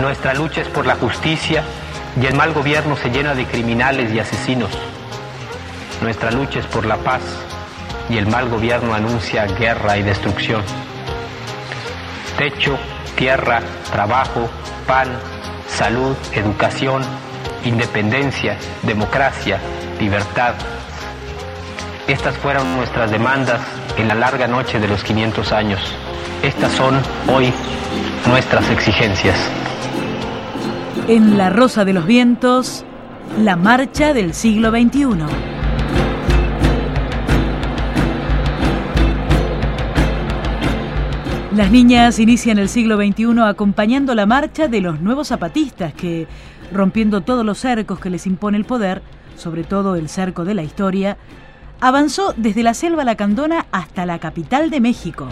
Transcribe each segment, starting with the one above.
Nuestra lucha es por la justicia y el mal gobierno se llena de criminales y asesinos. Nuestra lucha es por la paz y el mal gobierno anuncia guerra y destrucción. Techo, tierra, trabajo, pan, salud, educación, independencia, democracia, libertad. Estas fueron nuestras demandas en la larga noche de los 500 años. Estas son hoy nuestras exigencias. En La Rosa de los Vientos, la marcha del siglo XXI. Las niñas inician el siglo XXI acompañando la marcha de los nuevos zapatistas que, rompiendo todos los cercos que les impone el poder, sobre todo el cerco de la historia, avanzó desde la selva lacandona hasta la capital de México.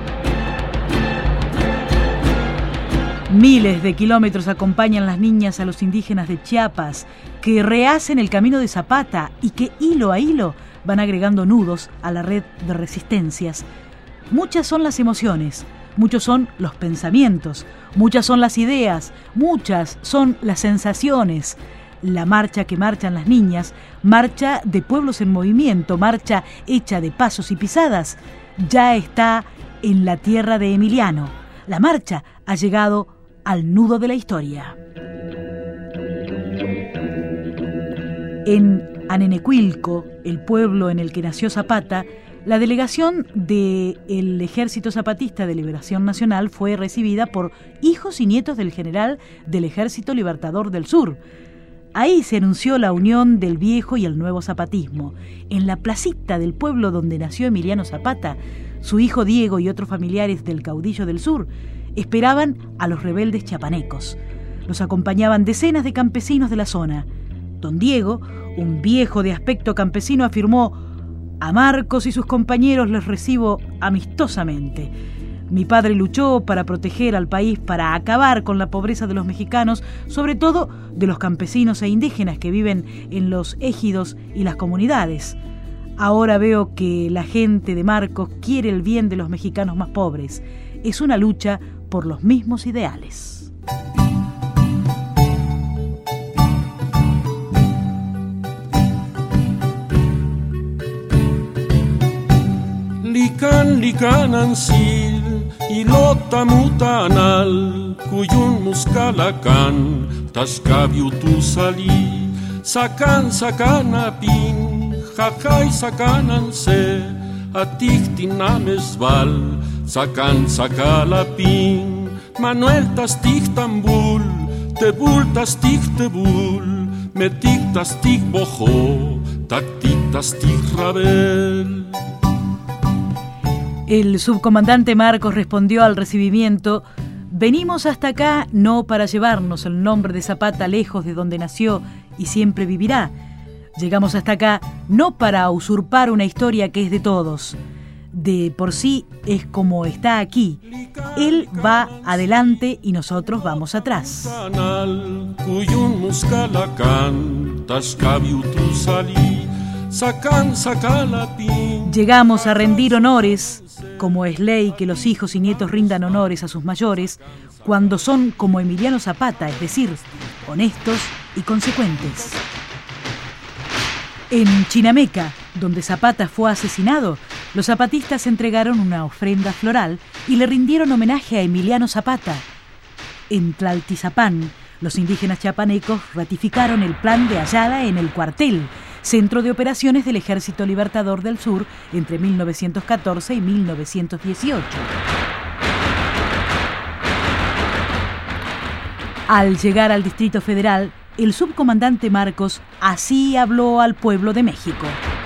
Miles de kilómetros acompañan las niñas a los indígenas de Chiapas, que rehacen el camino de Zapata y que hilo a hilo van agregando nudos a la red de resistencias. Muchas son las emociones, muchos son los pensamientos, muchas son las ideas, muchas son las sensaciones. La marcha que marchan las niñas, marcha de pueblos en movimiento, marcha hecha de pasos y pisadas, ya está en la tierra de Emiliano. La marcha ha llegado al nudo de la historia. En Anenecuilco, el pueblo en el que nació Zapata, la delegación del Ejército Zapatista de Liberación Nacional fue recibida por hijos y nietos del general del Ejército Libertador del Sur. Ahí se anunció la unión del viejo y el nuevo zapatismo. En la placita del pueblo donde nació Emiliano Zapata, su hijo Diego y otros familiares del caudillo del sur esperaban a los rebeldes chiapanecos. Los acompañaban decenas de campesinos de la zona. Don Diego, un viejo de aspecto campesino, afirmó: «A Marcos y sus compañeros les recibo amistosamente. Mi padre luchó para proteger al país, para acabar con la pobreza de los mexicanos, sobre todo de los campesinos e indígenas que viven en los ejidos y las comunidades. Ahora veo que la gente de Marcos quiere el bien de los mexicanos más pobres. Es una lucha por los mismos ideales». Likan likanansil ilotamutanal kuyun muskalakan taskabiu tu sali sakan sakanapin jajay sakananse atihtinamesval sakan sakalapin Manuel tastih tambul tebul tastih tebul metik tastih bojo taktik tastih rabel. El subcomandante Marcos respondió al recibimiento: «Venimos hasta acá no para llevarnos el nombre de Zapata lejos de donde nació y siempre vivirá. Llegamos hasta acá no para usurpar una historia que es de todos. De por sí es como está aquí. Él va adelante y nosotros vamos atrás». Llegamos a rendir honores, como es ley que los hijos y nietos rindan honores a sus mayores, cuando son como Emiliano Zapata, es decir, honestos y consecuentes. En Chinameca, donde Zapata fue asesinado, los zapatistas entregaron una ofrenda floral y le rindieron homenaje a Emiliano Zapata. En Tlaltizapán, los indígenas chiapanecos ratificaron el plan de Ayala en el cuartel, centro de operaciones del Ejército Libertador del Sur entre 1914 y 1918. Al llegar al Distrito Federal, el subcomandante Marcos así habló al pueblo de México.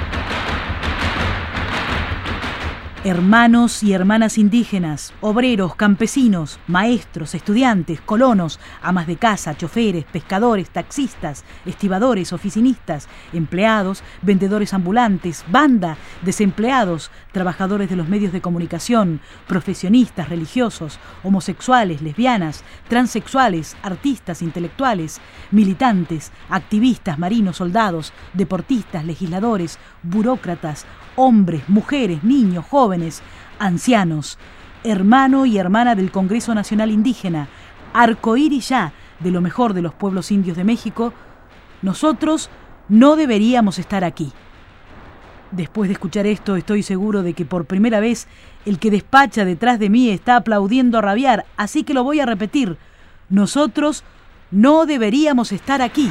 Hermanos y hermanas indígenas, obreros, campesinos, maestros, estudiantes, colonos, amas de casa, choferes, pescadores, taxistas, estibadores, oficinistas, empleados, vendedores ambulantes, banda, desempleados, trabajadores de los medios de comunicación, profesionistas, religiosos, homosexuales, lesbianas, transexuales, artistas, intelectuales, militantes, activistas, marinos, soldados, deportistas, legisladores, burócratas, hombres, mujeres, niños, jóvenes, ancianos, hermano y hermana del Congreso Nacional Indígena, arcoíris ya de lo mejor de los pueblos indios de México, nosotros no deberíamos estar aquí. Después de escuchar esto, estoy seguro de que por primera vez el que despacha detrás de mí está aplaudiendo a rabiar, así que lo voy a repetir. Nosotros no deberíamos estar aquí.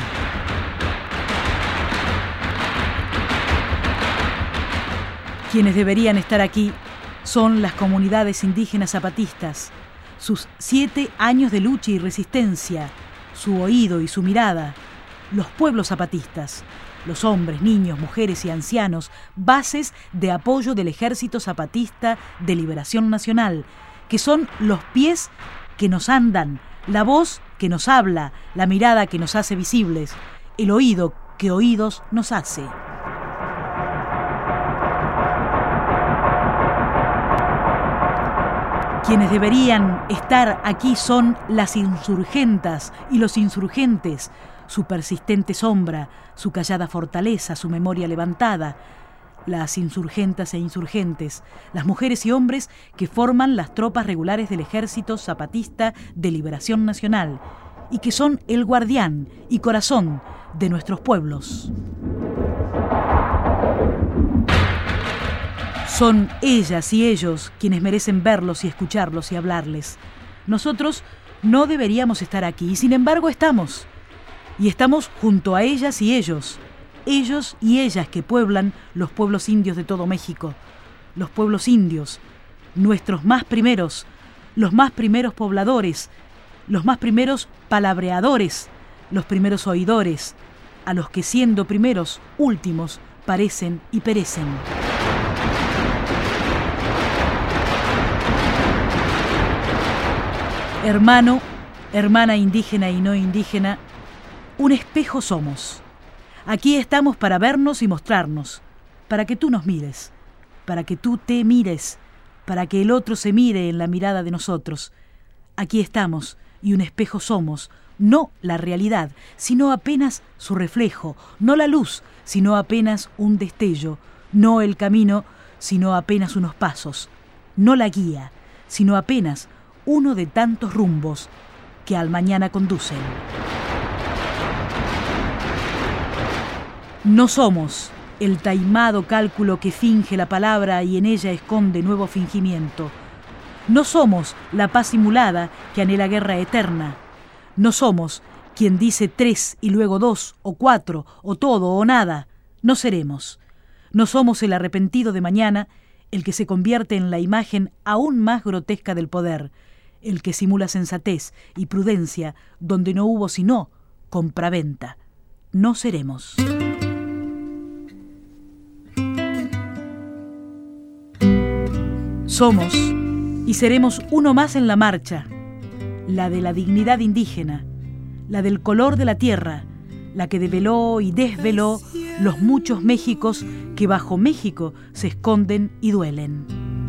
Quienes deberían estar aquí son las comunidades indígenas zapatistas, sus 7 años de lucha y resistencia, su oído y su mirada, los pueblos zapatistas, los hombres, niños, mujeres y ancianos, bases de apoyo del Ejército Zapatista de Liberación Nacional, que son los pies que nos andan, la voz que nos habla, la mirada que nos hace visibles, el oído que oídos nos hace. Quienes deberían estar aquí son las insurgentas y los insurgentes, su persistente sombra, su callada fortaleza, su memoria levantada, las insurgentas e insurgentes, las mujeres y hombres que forman las tropas regulares del Ejército Zapatista de Liberación Nacional y que son el guardián y corazón de nuestros pueblos. Son ellas y ellos quienes merecen verlos y escucharlos y hablarles. Nosotros no deberíamos estar aquí y sin embargo estamos. Y estamos junto a ellas y ellos y ellas que pueblan los pueblos indios de todo México. Los pueblos indios, nuestros más primeros, los más primeros pobladores, los más primeros palabreadores, los primeros oidores, a los que siendo primeros, últimos, parecen y perecen. Hermano, hermana indígena y no indígena, un espejo somos. Aquí estamos para vernos y mostrarnos, para que tú nos mires, para que tú te mires, para que el otro se mire en la mirada de nosotros. Aquí estamos y un espejo somos, no la realidad, sino apenas su reflejo, no la luz, sino apenas un destello, no el camino, sino apenas unos pasos, no la guía, sino apenas uno de tantos rumbos que al mañana conducen. No somos el taimado cálculo que finge la palabra y en ella esconde nuevo fingimiento. No somos la paz simulada que anhela guerra eterna. No somos quien dice 3 y luego 2 o 4 o todo o nada. No seremos. No somos el arrepentido de mañana, el que se convierte en la imagen aún más grotesca del poder, el que simula sensatez y prudencia donde no hubo sino compraventa. No seremos. Somos y seremos uno más en la marcha, la de la dignidad indígena, la del color de la tierra, la que develó y desveló los muchos Méxicos que bajo México se esconden y duelen.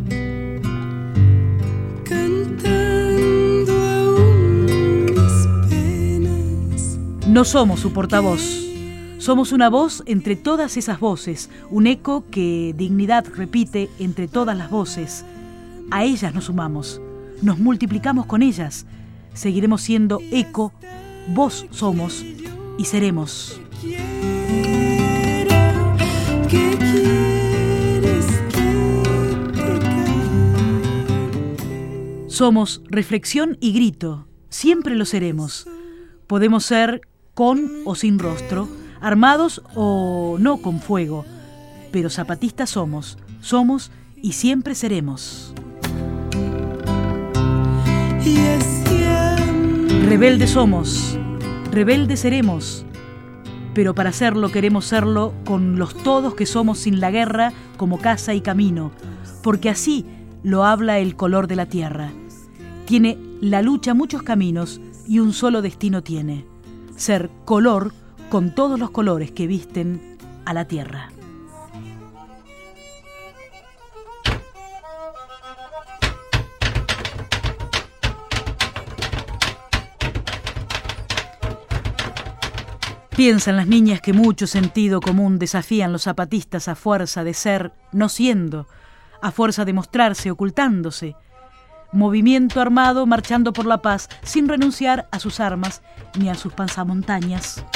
No somos su portavoz, somos una voz entre todas esas voces, un eco que dignidad repite entre todas las voces. A ellas nos sumamos, nos multiplicamos con ellas, seguiremos siendo eco, voz somos y seremos. Somos reflexión y grito, siempre lo seremos. Podemos ser con o sin rostro, armados o no con fuego, pero zapatistas somos y siempre seremos. Rebeldes somos, rebeldes seremos, pero para serlo queremos serlo con los todos que somos sin la guerra como casa y camino, porque así lo habla el color de la tierra. Tiene la lucha muchos caminos y un solo destino tiene: ser color con todos los colores que visten a la tierra. Piensan las niñas que mucho sentido común desafían los zapatistas a fuerza de ser, no siendo, a fuerza de mostrarse, ocultándose. movimiento armado marchando por la paz sin renunciar a sus armas ni a sus pasamontañas.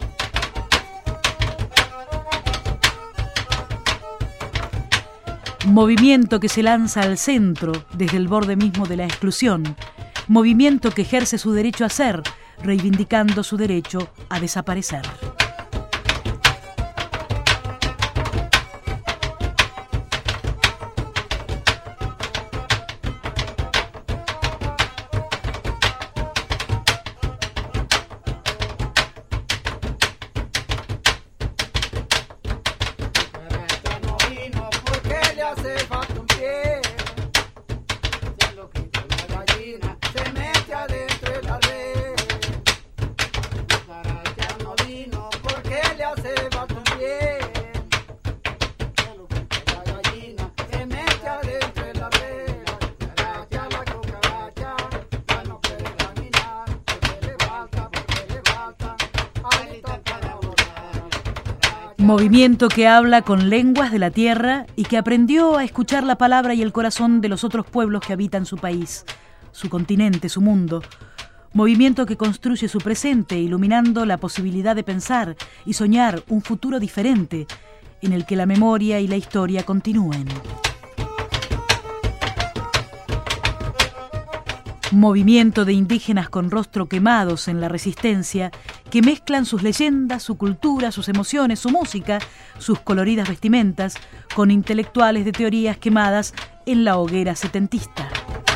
Movimiento que se lanza al centro desde el borde mismo de la exclusión. Movimiento que ejerce su derecho a ser, reivindicando su derecho a desaparecer. Movimiento que habla con lenguas de la tierra y que aprendió a escuchar la palabra y el corazón de los otros pueblos que habitan su país, su continente, su mundo. Movimiento que construye su presente, iluminando la posibilidad de pensar y soñar un futuro diferente, en el que la memoria y la historia continúen. Movimiento de indígenas con rostro quemados en la resistencia, que mezclan sus leyendas, su cultura, sus emociones, su música, sus coloridas vestimentas, con intelectuales de teorías quemadas en la hoguera setentista.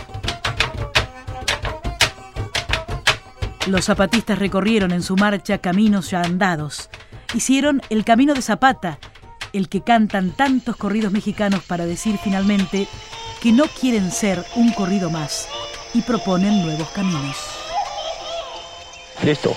Los zapatistas recorrieron en su marcha caminos ya andados. Hicieron el camino de Zapata, el que cantan tantos corridos mexicanos para decir finalmente que no quieren ser un corrido más, y proponen nuevos caminos. Listo.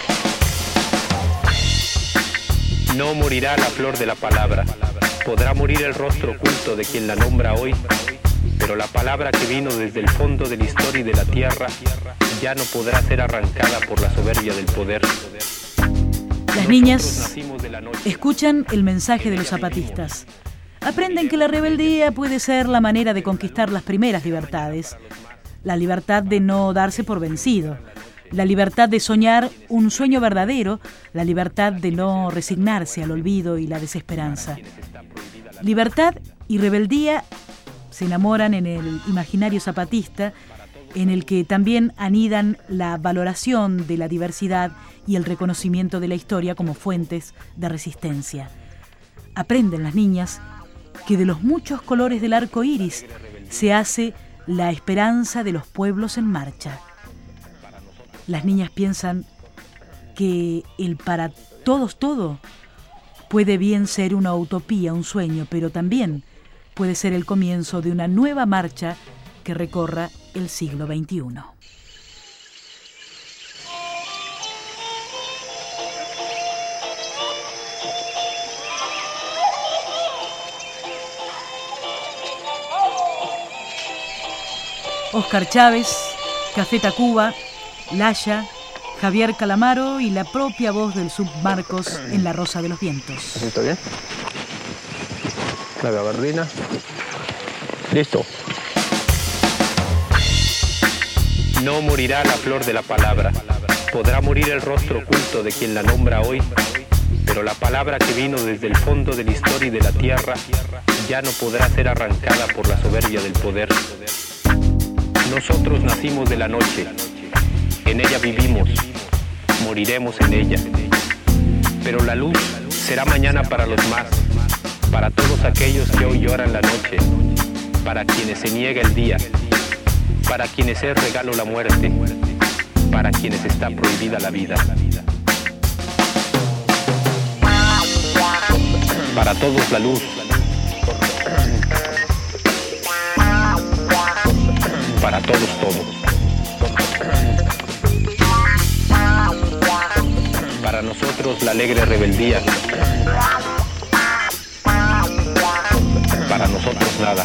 No morirá la flor de la palabra. Podrá morir el rostro oculto de quien la nombra hoy, pero la palabra que vino desde el fondo de la historia y de la tierra ya no podrá ser arrancada por la soberbia del poder. Las niñas escuchan el mensaje de los zapatistas. Aprenden que la rebeldía puede ser la manera de conquistar las primeras libertades. La libertad de no darse por vencido, la libertad de soñar un sueño verdadero, la libertad de no resignarse al olvido y la desesperanza. Libertad y rebeldía se enamoran en el imaginario zapatista, en el que también anidan la valoración de la diversidad y el reconocimiento de la historia como fuentes de resistencia. Aprenden las niñas que de los muchos colores del arco iris se hace la esperanza de los pueblos en marcha. Las niñas piensan que el para todos todo puede bien ser una utopía, un sueño, pero también puede ser el comienzo de una nueva marcha que recorra el siglo XXI. Óscar Chávez, Café Tacuba, Laya, Javier Calamaro y la propia voz del Sub Marcos en La Rosa de los Vientos. ¿Está bien? La gabardina. Listo. No morirá la flor de la palabra. Podrá morir el rostro oculto de quien la nombra hoy, pero la palabra que vino desde el fondo de la historia y de la tierra ya no podrá ser arrancada por la soberbia del poder. Nosotros nacimos de la noche, en ella vivimos, moriremos en ella. Pero la luz será mañana para los más, para todos aquellos que hoy lloran la noche, para quienes se niega el día, para quienes es regalo la muerte, para quienes está prohibida la vida. Para todos la luz, para todos todo. Para nosotros la alegre rebeldía, para nosotros nada.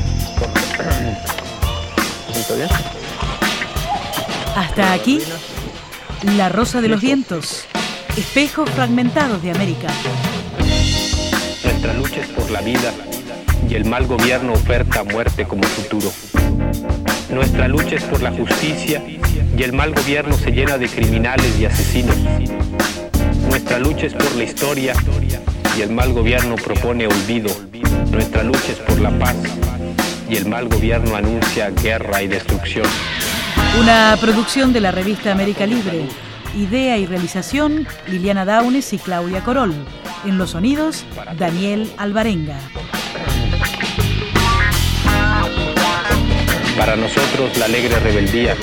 ¿Está bien? Hasta aquí, La Rosa de los Vientos, espejos fragmentados de América. Nuestra lucha es por la vida y el mal gobierno oferta muerte como futuro. Nuestra lucha es por la justicia y el mal gobierno se llena de criminales y asesinos. Nuestra lucha es por la historia y el mal gobierno propone olvido. Nuestra lucha es por la paz y el mal gobierno anuncia guerra y destrucción. Una producción de la revista América Libre. Idea y realización, Liliana Daunes y Claudia Corol. En los sonidos, Daniel Alvarenga. Para nosotros la alegre rebeldía.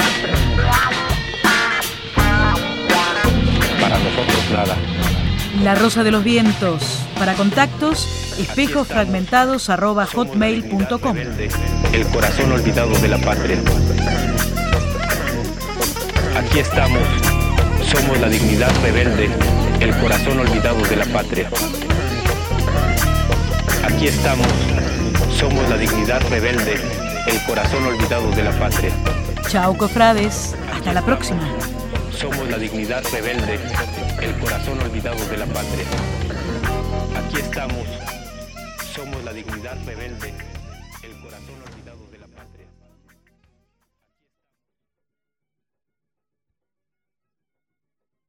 Para nosotros nada. La Rosa de los Vientos. Para contactos, espejosfragmentados@hotmail.com. El corazón olvidado de la patria. Aquí estamos. Somos la dignidad rebelde, el corazón olvidado de la patria. Aquí estamos. Somos la dignidad rebelde, el corazón olvidado de la patria. Chao, cofrades. Hasta la próxima. Somos la dignidad rebelde, el corazón olvidado de la patria. Aquí estamos. Somos la dignidad rebelde, el corazón olvidado.